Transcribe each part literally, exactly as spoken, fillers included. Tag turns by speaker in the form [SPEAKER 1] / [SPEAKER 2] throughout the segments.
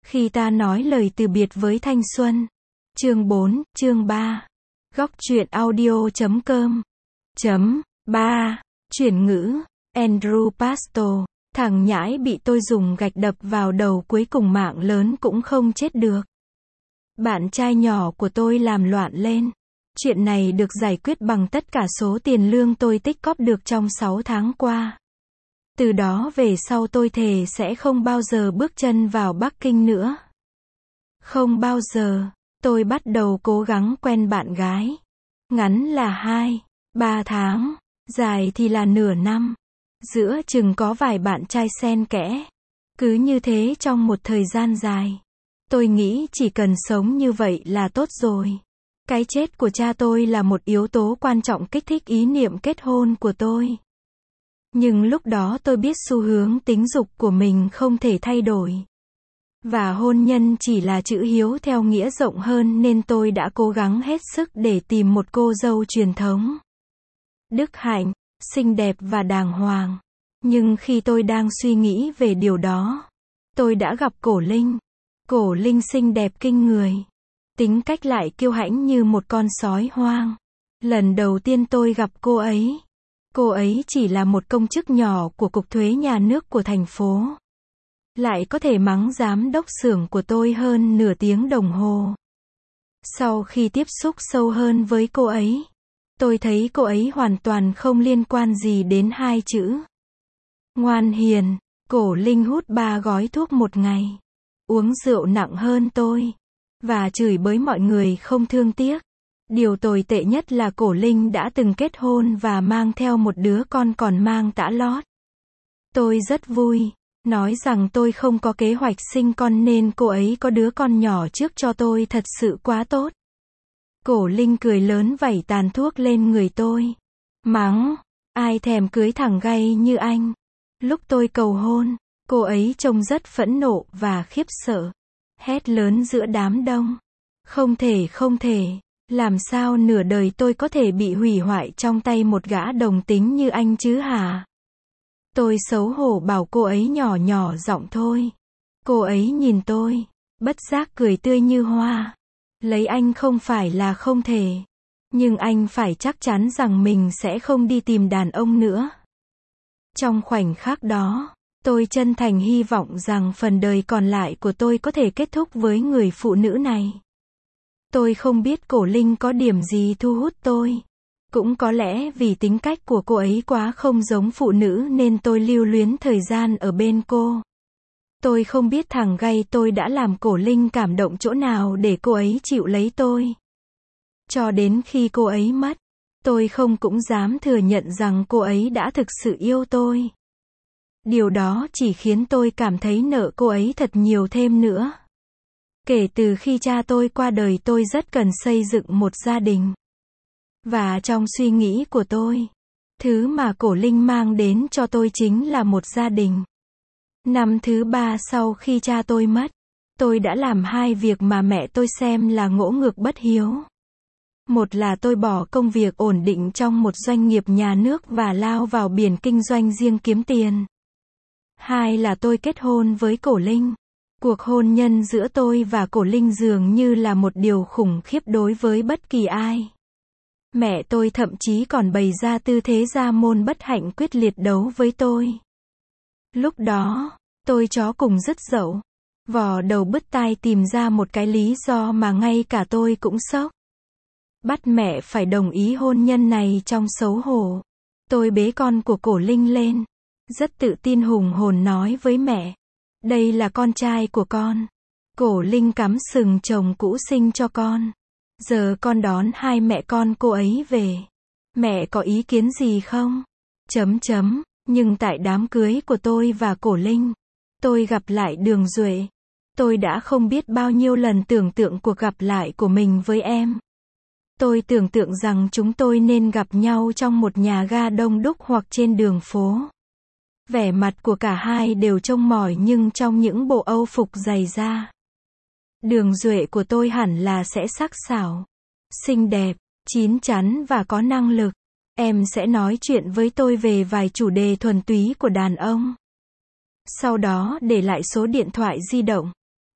[SPEAKER 1] Khi ta nói lời từ biệt với thanh xuân. Chương bốn, chương ba. Góc truyện audio.com. Chấm. ba. Chuyển ngữ. Andrew Pasto. Thằng nhãi bị tôi dùng gạch đập vào đầu cuối cùng mạng lớn cũng không chết được. Bạn trai nhỏ của tôi làm loạn lên. Chuyện này được giải quyết bằng tất cả số tiền lương tôi tích cóp được trong sáu tháng qua. Từ đó về sau tôi thề sẽ không bao giờ bước chân vào Bắc Kinh nữa. Không bao giờ. Tôi bắt đầu cố gắng quen bạn gái. Ngắn là hai, ba tháng, dài thì là nửa năm. Giữa chừng có vài bạn trai xen kẽ. Cứ như thế trong một thời gian dài. Tôi nghĩ chỉ cần sống như vậy là tốt rồi. Cái chết của cha tôi là một yếu tố quan trọng kích thích ý niệm kết hôn của tôi. Nhưng lúc đó tôi biết xu hướng tính dục của mình không thể thay đổi. Và hôn nhân chỉ là chữ hiếu theo nghĩa rộng hơn nên tôi đã cố gắng hết sức để tìm một cô dâu truyền thống. Đức hạnh, xinh đẹp và đàng hoàng. Nhưng khi tôi đang suy nghĩ về điều đó, tôi đã gặp Cổ Linh. Cổ Linh xinh đẹp kinh người. Tính cách lại kiêu hãnh như một con sói hoang. Lần đầu tiên tôi gặp cô ấy, cô ấy chỉ là một công chức nhỏ của Cục Thuế Nhà nước của thành phố. Lại có thể mắng giám đốc xưởng của tôi hơn nửa tiếng đồng hồ. Sau khi tiếp xúc sâu hơn với cô ấy, tôi thấy cô ấy hoàn toàn không liên quan gì đến hai chữ ngoan hiền. Cổ Linh hút ba gói thuốc một ngày, uống rượu nặng hơn tôi, và chửi bới mọi người không thương tiếc. Điều tồi tệ nhất là Cổ Linh đã từng kết hôn và mang theo một đứa con còn mang tã lót. Tôi rất vui, nói rằng tôi không có kế hoạch sinh con nên cô ấy có đứa con nhỏ trước cho tôi thật sự quá tốt. Cổ Linh cười lớn vẩy tàn thuốc lên người tôi. Mắng, ai thèm cưới thằng gay như anh. Lúc tôi cầu hôn, cô ấy trông rất phẫn nộ và khiếp sợ. Hét lớn giữa đám đông. Không thể không thể, làm sao nửa đời tôi có thể bị hủy hoại trong tay một gã đồng tính như anh chứ hả? Tôi xấu hổ bảo cô ấy nhỏ nhỏ giọng thôi. Cô ấy nhìn tôi, bất giác cười tươi như hoa. Lấy anh không phải là không thể. Nhưng anh phải chắc chắn rằng mình sẽ không đi tìm đàn ông nữa. Trong khoảnh khắc đó, tôi chân thành hy vọng rằng phần đời còn lại của tôi có thể kết thúc với người phụ nữ này. Tôi không biết Cổ Linh có điểm gì thu hút tôi. Cũng có lẽ vì tính cách của cô ấy quá không giống phụ nữ nên tôi lưu luyến thời gian ở bên cô. Tôi không biết thằng gay tôi đã làm Cổ Linh cảm động chỗ nào để cô ấy chịu lấy tôi. Cho đến khi cô ấy mất, tôi không cũng dám thừa nhận rằng cô ấy đã thực sự yêu tôi. Điều đó chỉ khiến tôi cảm thấy nợ cô ấy thật nhiều thêm nữa. Kể từ khi cha tôi qua đời tôi rất cần xây dựng một gia đình. Và trong suy nghĩ của tôi, thứ mà Cổ Linh mang đến cho tôi chính là một gia đình. Năm thứ ba sau khi cha tôi mất, tôi đã làm hai việc mà mẹ tôi xem là ngỗ ngược bất hiếu. Một là tôi bỏ công việc ổn định trong một doanh nghiệp nhà nước và lao vào biển kinh doanh riêng kiếm tiền. Hai là tôi kết hôn với Cổ Linh. Cuộc hôn nhân giữa tôi và Cổ Linh dường như là một điều khủng khiếp đối với bất kỳ ai. Mẹ tôi thậm chí còn bày ra tư thế gia môn bất hạnh quyết liệt đấu với tôi. Lúc đó, tôi chó cùng dứt dậu, vò đầu bứt tai tìm ra một cái lý do mà ngay cả tôi cũng sốc. Bắt mẹ phải đồng ý hôn nhân này trong xấu hổ. Tôi bế con của Cổ Linh lên, rất tự tin hùng hồn nói với mẹ. Đây là con trai của con. Cổ Linh cắm sừng chồng cũ sinh cho con. Giờ con đón hai mẹ con cô ấy về. Mẹ có ý kiến gì không? Chấm chấm. Nhưng tại đám cưới của tôi và Cổ Linh, tôi gặp lại Đường Duệ. Tôi đã không biết bao nhiêu lần tưởng tượng cuộc gặp lại của mình với em. Tôi tưởng tượng rằng chúng tôi nên gặp nhau trong một nhà ga đông đúc hoặc trên đường phố. Vẻ mặt của cả hai đều trông mỏi nhưng trong những bộ âu phục dày da. Đường Duệ của tôi hẳn là sẽ sắc sảo, xinh đẹp, chín chắn và có năng lực. Em sẽ nói chuyện với tôi về vài chủ đề thuần túy của đàn ông. Sau đó để lại số điện thoại di động.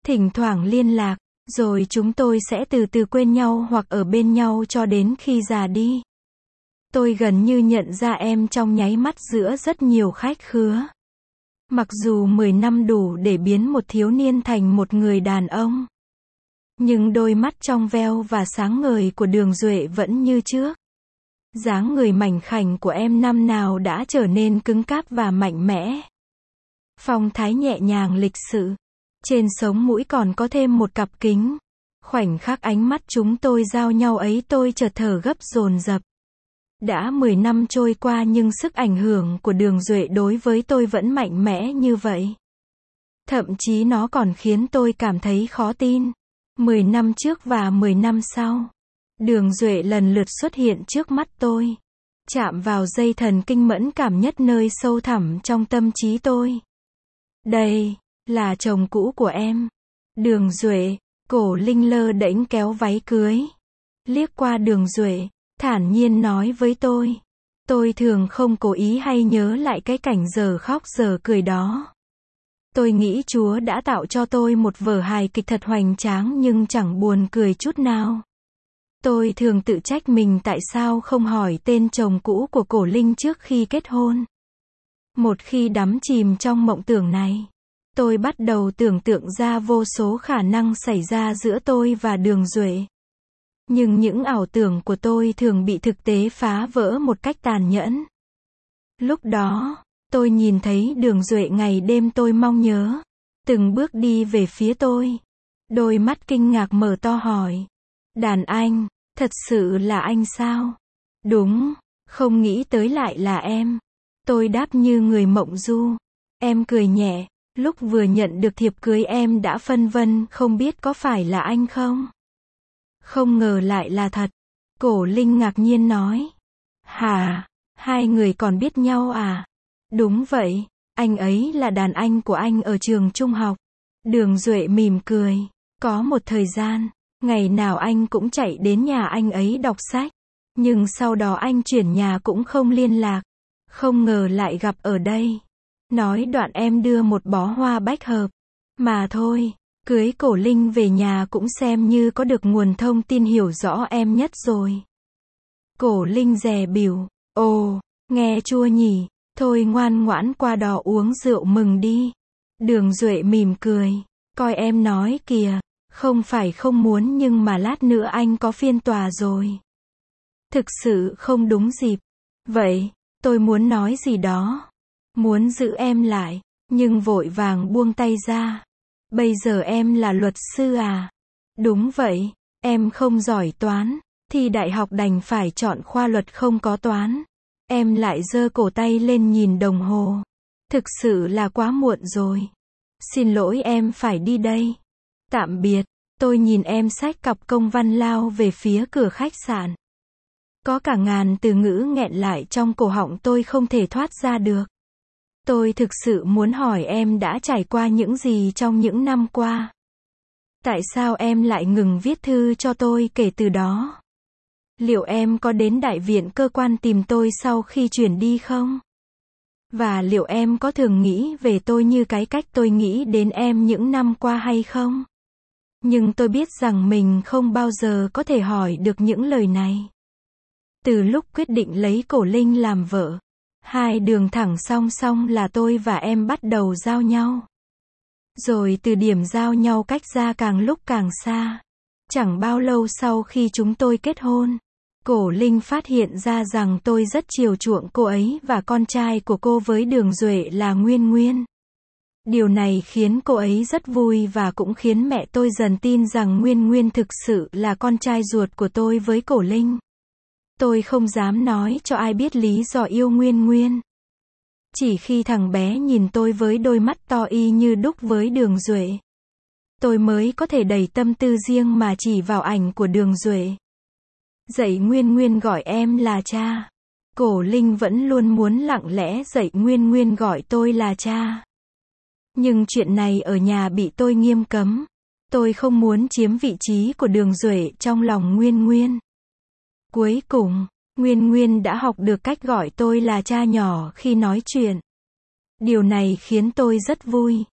[SPEAKER 1] thỉnh thoảng liên lạc, rồi chúng tôi sẽ từ từ quên nhau hoặc ở bên nhau cho đến khi già đi. Tôi gần như nhận ra em trong nháy mắt giữa rất nhiều khách khứa. Mặc dù mười năm đủ để biến một thiếu niên thành một người đàn ông. Nhưng đôi mắt trong veo và sáng ngời của Đường Duệ vẫn như trước. Dáng người mảnh khảnh của em năm nào đã trở nên cứng cáp và mạnh mẽ. Phong thái nhẹ nhàng lịch sự. Trên sống mũi còn có thêm một cặp kính. Khoảnh khắc ánh mắt chúng tôi giao nhau ấy tôi chợt thở gấp dồn dập. Đã mười năm trôi qua nhưng sức ảnh hưởng của Đường Duệ đối với tôi vẫn mạnh mẽ như vậy. Thậm chí nó còn khiến tôi cảm thấy khó tin. mười năm trước và mười năm sau. Đường Duệ lần lượt xuất hiện trước mắt tôi. Chạm vào dây thần kinh mẫn cảm nhất nơi sâu thẳm trong tâm trí tôi. Đây, là chồng cũ của em. Đường Duệ, Cổ Linh lơ đễnh kéo váy cưới. Liếc qua Đường Duệ, thản nhiên nói với tôi. Tôi thường không cố ý hay nhớ lại cái cảnh giờ khóc giờ cười đó. Tôi nghĩ Chúa đã tạo cho tôi một vở hài kịch thật hoành tráng nhưng chẳng buồn cười chút nào. Tôi thường tự trách mình tại sao không hỏi tên chồng cũ của Cổ Linh trước khi kết hôn. Một khi đắm chìm trong mộng tưởng này, tôi bắt đầu tưởng tượng ra vô số khả năng xảy ra giữa tôi và Đường Duệ. Nhưng những ảo tưởng của tôi thường bị thực tế phá vỡ một cách tàn nhẫn. Lúc đó, tôi nhìn thấy Đường Duệ ngày đêm tôi mong nhớ, từng bước đi về phía tôi. Đôi mắt kinh ngạc mở to hỏi. Đàn anh, thật sự là anh sao? Đúng, không nghĩ tới lại là em. Tôi đáp như người mộng du. Em cười nhẹ, lúc vừa nhận được thiệp cưới em đã phân vân không biết có phải là anh không? Không ngờ lại là thật. Cổ Linh ngạc nhiên nói. Hả? Hai người còn biết nhau à? Đúng vậy, anh ấy là đàn anh của anh ở trường trung học. Đường Duệ mỉm cười. Có một thời gian, ngày nào anh cũng chạy đến nhà anh ấy đọc sách. Nhưng sau đó anh chuyển nhà cũng không liên lạc. Không ngờ lại gặp ở đây. Nói đoạn em đưa một bó hoa bách hợp. Mà thôi, cưới Cổ Linh về nhà cũng xem như có được nguồn thông tin hiểu rõ em nhất rồi. Cổ Linh dè bỉu. Ồ, nghe chua nhỉ. Thôi ngoan ngoãn qua đó uống rượu mừng đi. Đường Duệ mỉm cười. Coi em nói kìa. Không phải không muốn nhưng mà lát nữa anh có phiên tòa rồi. Thực sự không đúng dịp. Vậy, tôi muốn nói gì đó. Muốn giữ em lại, nhưng vội vàng buông tay ra. Bây giờ em là luật sư à? Đúng vậy, em không giỏi toán, thi đại học đành phải chọn khoa luật không có toán. Em lại giơ cổ tay lên nhìn đồng hồ. Thực sự là quá muộn rồi. Xin lỗi em phải đi đây. Tạm biệt. Tôi nhìn em xách cặp công văn lao về phía cửa khách sạn. Có cả ngàn từ ngữ nghẹn lại trong cổ họng tôi không thể thoát ra được. Tôi thực sự muốn hỏi em đã trải qua những gì trong những năm qua. Tại sao em lại ngừng viết thư cho tôi kể từ đó? Liệu em có đến đại viện cơ quan tìm tôi sau khi chuyển đi không? Và liệu em có thường nghĩ về tôi như cái cách tôi nghĩ đến em những năm qua hay không? Nhưng tôi biết rằng mình không bao giờ có thể hỏi được những lời này. Từ lúc quyết định lấy Cổ Linh làm vợ, hai đường thẳng song song là tôi và em bắt đầu giao nhau. Rồi từ điểm giao nhau cách ra càng lúc càng xa. Chẳng bao lâu sau khi chúng tôi kết hôn, Cổ Linh phát hiện ra rằng tôi rất chiều chuộng cô ấy và con trai của cô với Đường Duệ là Nguyên Nguyên. Điều này khiến cô ấy rất vui và cũng khiến mẹ tôi dần tin rằng Nguyên Nguyên thực sự là con trai ruột của tôi với Cổ Linh. Tôi không dám nói cho ai biết lý do yêu Nguyên Nguyên. Chỉ khi thằng bé nhìn tôi với đôi mắt to y như đúc với Đường Duệ, tôi mới có thể đẩy tâm tư riêng mà chỉ vào ảnh của Đường Duệ. Dạy Nguyên Nguyên gọi em là cha. Cổ Linh vẫn luôn muốn lặng lẽ dạy Nguyên Nguyên gọi tôi là cha. Nhưng chuyện này ở nhà bị tôi nghiêm cấm. Tôi không muốn chiếm vị trí của Đường Duệ trong lòng Nguyên Nguyên. Cuối cùng, Nguyên Nguyên đã học được cách gọi tôi là cha nhỏ khi nói chuyện. Điều này khiến tôi rất vui.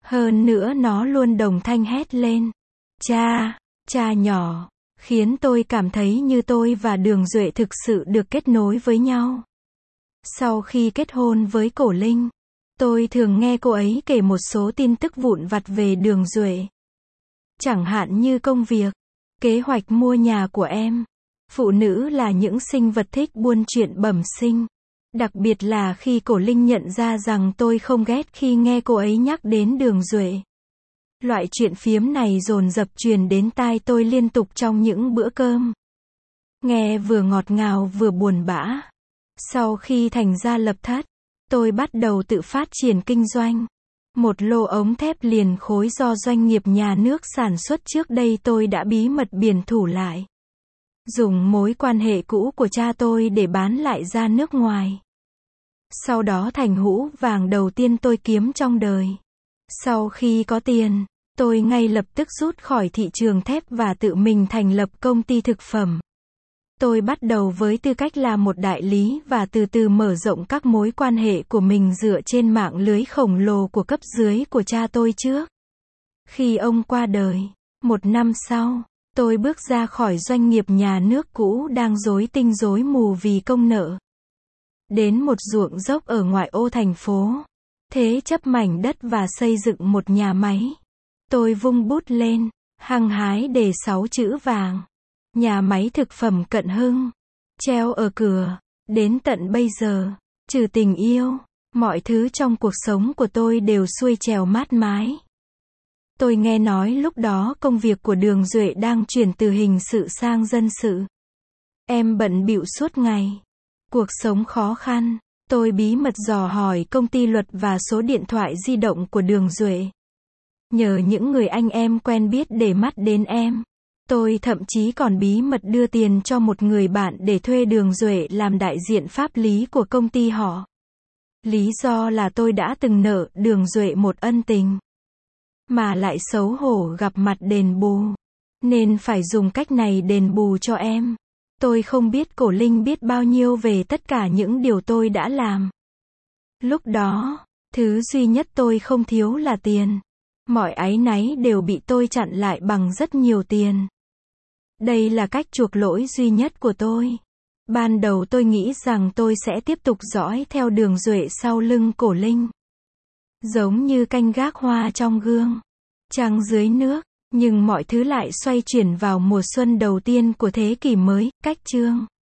[SPEAKER 1] Hơn nữa nó luôn đồng thanh hét lên. Cha, cha nhỏ, khiến tôi cảm thấy như tôi và Đường Duệ thực sự được kết nối với nhau. Sau khi kết hôn với Cổ Linh, tôi thường nghe cô ấy kể một số tin tức vụn vặt về Đường Duệ. Chẳng hạn như công việc, kế hoạch mua nhà của em. Phụ nữ là những sinh vật thích buôn chuyện bẩm sinh. Đặc biệt là khi Cổ Linh nhận ra rằng tôi không ghét khi nghe cô ấy nhắc đến Đường Duệ. Loại chuyện phiếm này dồn dập truyền đến tai tôi liên tục trong những bữa cơm. Nghe vừa ngọt ngào vừa buồn bã. Sau khi thành gia lập thất, tôi bắt đầu tự phát triển kinh doanh. Một lô ống thép liền khối do doanh nghiệp nhà nước sản xuất trước đây tôi đã bí mật biển thủ lại. Dùng mối quan hệ cũ của cha tôi để bán lại ra nước ngoài. Sau đó thành hũ vàng đầu tiên tôi kiếm trong đời. Sau khi có tiền, tôi ngay lập tức rút khỏi thị trường thép và tự mình thành lập công ty thực phẩm. Tôi bắt đầu với tư cách là một đại lý và từ từ mở rộng các mối quan hệ của mình dựa trên mạng lưới khổng lồ của cấp dưới của cha tôi trước. Khi ông qua đời, một năm sau, tôi bước ra khỏi doanh nghiệp nhà nước cũ đang rối tinh rối mù vì công nợ. Đến một ruộng dốc ở ngoại ô thành phố. Thế chấp mảnh đất và xây dựng một nhà máy. Tôi vung bút lên, hăng hái đề sáu chữ vàng. Nhà máy thực phẩm Cận Hưng. Treo ở cửa. Đến tận bây giờ, trừ tình yêu, mọi thứ trong cuộc sống của tôi đều xuôi trèo mát mái. Tôi nghe nói lúc đó công việc của Đường Duệ đang chuyển từ hình sự sang dân sự. Em bận bịu suốt ngày. Cuộc sống khó khăn. Tôi bí mật dò hỏi công ty luật và số điện thoại di động của Đường Duệ. Nhờ những người anh em quen biết để mắt đến em. Tôi thậm chí còn bí mật đưa tiền cho một người bạn để thuê Đường Duệ làm đại diện pháp lý của công ty họ. Lý do là tôi đã từng nợ Đường Duệ một ân tình. Mà lại xấu hổ gặp mặt đền bù. Nên phải dùng cách này đền bù cho em. Tôi không biết Cổ Linh biết bao nhiêu về tất cả những điều tôi đã làm. Lúc đó, thứ duy nhất tôi không thiếu là tiền. Mọi áy náy đều bị tôi chặn lại bằng rất nhiều tiền. Đây là cách chuộc lỗi duy nhất của tôi. Ban đầu tôi nghĩ rằng tôi sẽ tiếp tục dõi theo Đường Duệ sau lưng Cổ Linh. Giống như canh gác hoa trong gương, trăng dưới nước. Nhưng mọi thứ lại xoay chuyển vào mùa xuân đầu tiên của thế kỷ mới, cách chương